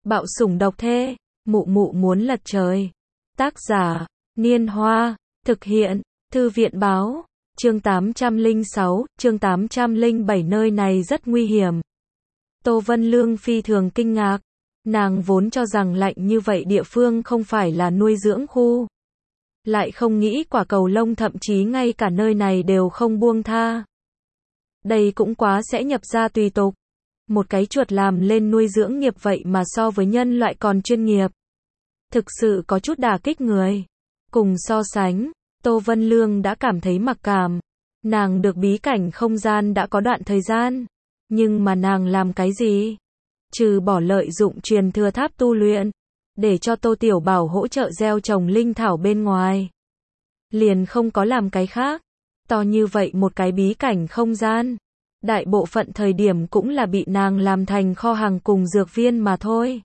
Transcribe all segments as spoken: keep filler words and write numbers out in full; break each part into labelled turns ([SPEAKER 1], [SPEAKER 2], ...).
[SPEAKER 1] Bạo sủng độc thê, mụ mụ muốn lật trời. Tác giả, Niên Hoa, thực hiện, Thư viện báo, chương tám trăm lẻ sáu, chương tám trăm lẻ bảy nơi này rất nguy hiểm. Tô Vân Lương phi thường kinh ngạc, nàng vốn cho rằng lạnh như vậy địa phương không phải là nuôi dưỡng khu. Lại không nghĩ quả cầu lông thậm chí ngay cả nơi này đều không buông tha. Đây cũng quá sẽ nhập ra tùy tục. Một cái chuột làm lên nuôi dưỡng nghiệp vậy mà so với nhân loại còn chuyên nghiệp. Thực sự có chút đả kích người. Cùng so sánh, Tô Vân Lương đã cảm thấy mặc cảm. Nàng được bí cảnh không gian đã có đoạn thời gian. Nhưng mà nàng làm cái gì? Trừ bỏ lợi dụng truyền thừa tháp tu luyện. Để cho Tô Tiểu Bảo hỗ trợ gieo trồng linh thảo bên ngoài. Liền không có làm cái khác. To như vậy một cái bí cảnh không gian. Đại bộ phận thời điểm cũng là bị nàng làm thành kho hàng cùng dược viên mà thôi.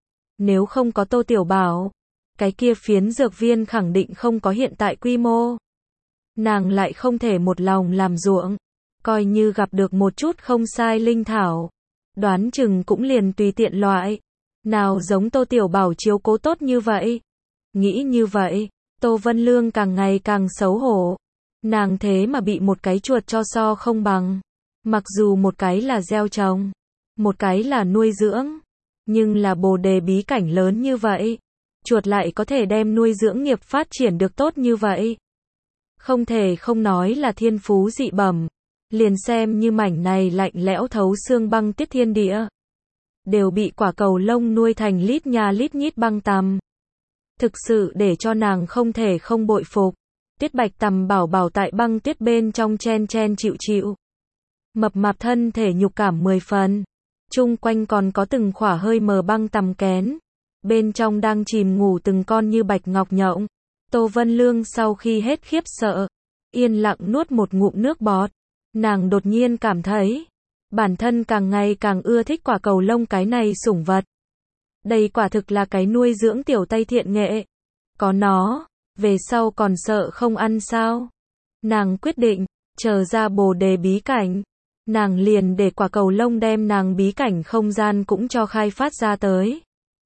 [SPEAKER 1] Nếu không có Tô Tiểu Bảo, cái kia phiến dược viên khẳng định không có hiện tại quy mô. Nàng lại không thể một lòng làm ruộng, coi như gặp được một chút không sai linh thảo, đoán chừng cũng liền tùy tiện loại. Nào giống Tô Tiểu Bảo chiếu cố tốt như vậy. Nghĩ như vậy, Tô Vân Lương càng ngày càng xấu hổ. Nàng thế mà bị một cái chuột cho so không bằng. Mặc dù một cái là gieo trồng, một cái là nuôi dưỡng, nhưng là bồ đề bí cảnh lớn như vậy, chuột lại có thể đem nuôi dưỡng nghiệp phát triển được tốt như vậy. Không thể không nói là thiên phú dị bẩm, liền xem như mảnh này lạnh lẽo thấu xương băng tiết thiên địa. Đều bị quả cầu lông nuôi thành lít nha lít nhít băng tằm. Thực sự để cho nàng không thể không bội phục. Tiết Bạch Tằm bảo bảo tại băng tiết bên trong chen chen chịu chịu. Mập mạp thân thể nhục cảm mười phần. Chung quanh còn có từng khỏa hơi mờ băng tằm kén. Bên trong đang chìm ngủ từng con như bạch ngọc nhộng. Tô Vân Lương sau khi hết khiếp sợ, yên lặng nuốt một ngụm nước bọt. Nàng đột nhiên cảm thấy, bản thân càng ngày càng ưa thích quả cầu lông cái này sủng vật. Đây quả thực là cái nuôi dưỡng tiểu Tây thiện nghệ. Có nó, về sau còn sợ không ăn sao? Nàng quyết định, chờ ra bồ đề bí cảnh. Nàng liền để quả cầu lông đem nàng bí cảnh không gian cũng cho khai phát ra tới.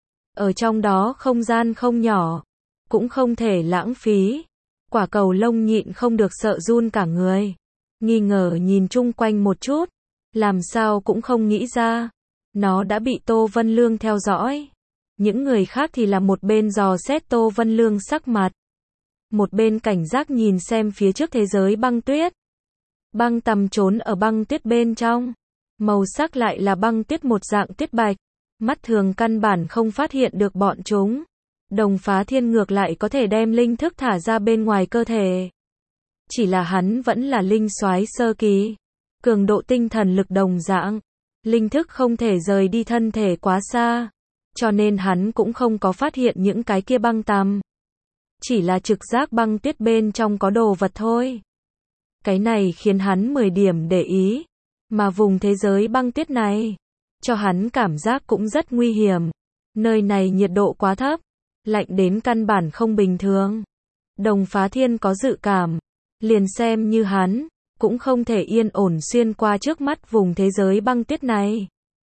[SPEAKER 1] Ở trong đó không gian không nhỏ, cũng không thể lãng phí. Quả cầu lông nhịn không được sợ run cả người. Nghi ngờ nhìn chung quanh một chút, làm sao cũng không nghĩ ra. Nó đã bị Tô Vân Lương theo dõi. Những người khác thì là một bên dò xét Tô Vân Lương sắc mặt. Một bên cảnh giác nhìn xem phía trước thế giới băng tuyết. Băng tằm trốn ở băng tuyết bên trong. Màu sắc lại là băng tuyết một dạng tuyết bạch. Mắt thường căn bản không phát hiện được bọn chúng. Đồng Phá Thiên ngược lại có thể đem linh thức thả ra bên ngoài cơ thể. Chỉ là hắn vẫn là linh soái sơ kỳ. Cường độ tinh thần lực đồng dạng. Linh thức không thể rời đi thân thể quá xa. Cho nên hắn cũng không có phát hiện những cái kia băng tằm. Chỉ là trực giác băng tuyết bên trong có đồ vật thôi. Cái này khiến hắn mười điểm để ý. Mà vùng thế giới băng tuyết này, cho hắn cảm giác cũng rất nguy hiểm. Nơi này nhiệt độ quá thấp, lạnh đến căn bản không bình thường. Đồng Phá Thiên có dự cảm, liền xem như hắn, cũng không thể yên ổn xuyên qua trước mắt vùng thế giới băng tuyết này.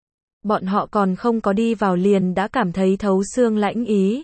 [SPEAKER 1] Bọn họ còn không có đi vào liền đã cảm thấy thấu xương lãnh ý.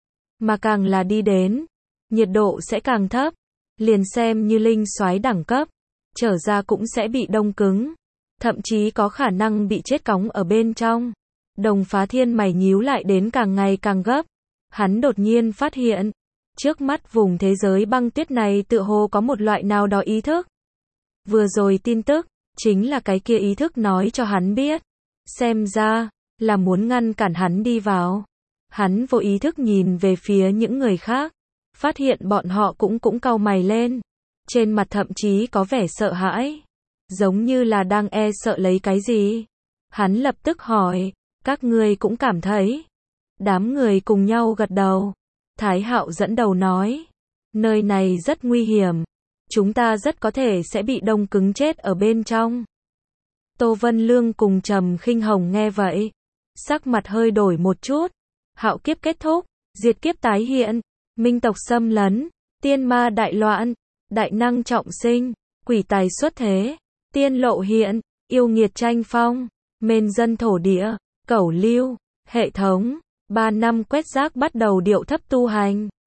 [SPEAKER 1] Mà càng là đi đến, nhiệt độ sẽ càng thấp. Liền xem như linh soái đẳng cấp, trở ra cũng sẽ bị đông cứng. Thậm chí có khả năng bị chết cóng ở bên trong. Đồng Phá Thiên mày nhíu lại đến càng ngày càng gấp. Hắn đột nhiên phát hiện, trước mắt vùng thế giới băng tuyết này tựa hồ có một loại nào đó ý thức. Vừa rồi tin tức, chính là cái kia ý thức nói cho hắn biết. Xem ra, là muốn ngăn cản hắn đi vào. Hắn vô ý thức nhìn về phía những người khác. Phát hiện bọn họ cũng cũng cau mày lên. Trên mặt thậm chí có vẻ sợ hãi. Giống như là đang e sợ lấy cái gì. Hắn lập tức hỏi, các ngươi cũng cảm thấy. Đám người cùng nhau gật đầu. Thái Hạo dẫn đầu nói, nơi này rất nguy hiểm. Chúng ta rất có thể sẽ bị đông cứng chết ở bên trong. Tô Vân Lương cùng Trầm Khinh Hồng nghe vậy. Sắc mặt hơi đổi một chút. Hạo kiếp kết thúc, diệt kiếp tái hiện. Minh tộc xâm lấn, tiên ma đại loạn, đại năng trọng sinh, quỷ tài xuất thế, tiên lộ hiện, yêu nghiệt tranh phong, mên dân thổ địa, cẩu lưu, Hệ thống, ba năm quét rác bắt đầu điệu thấp tu hành.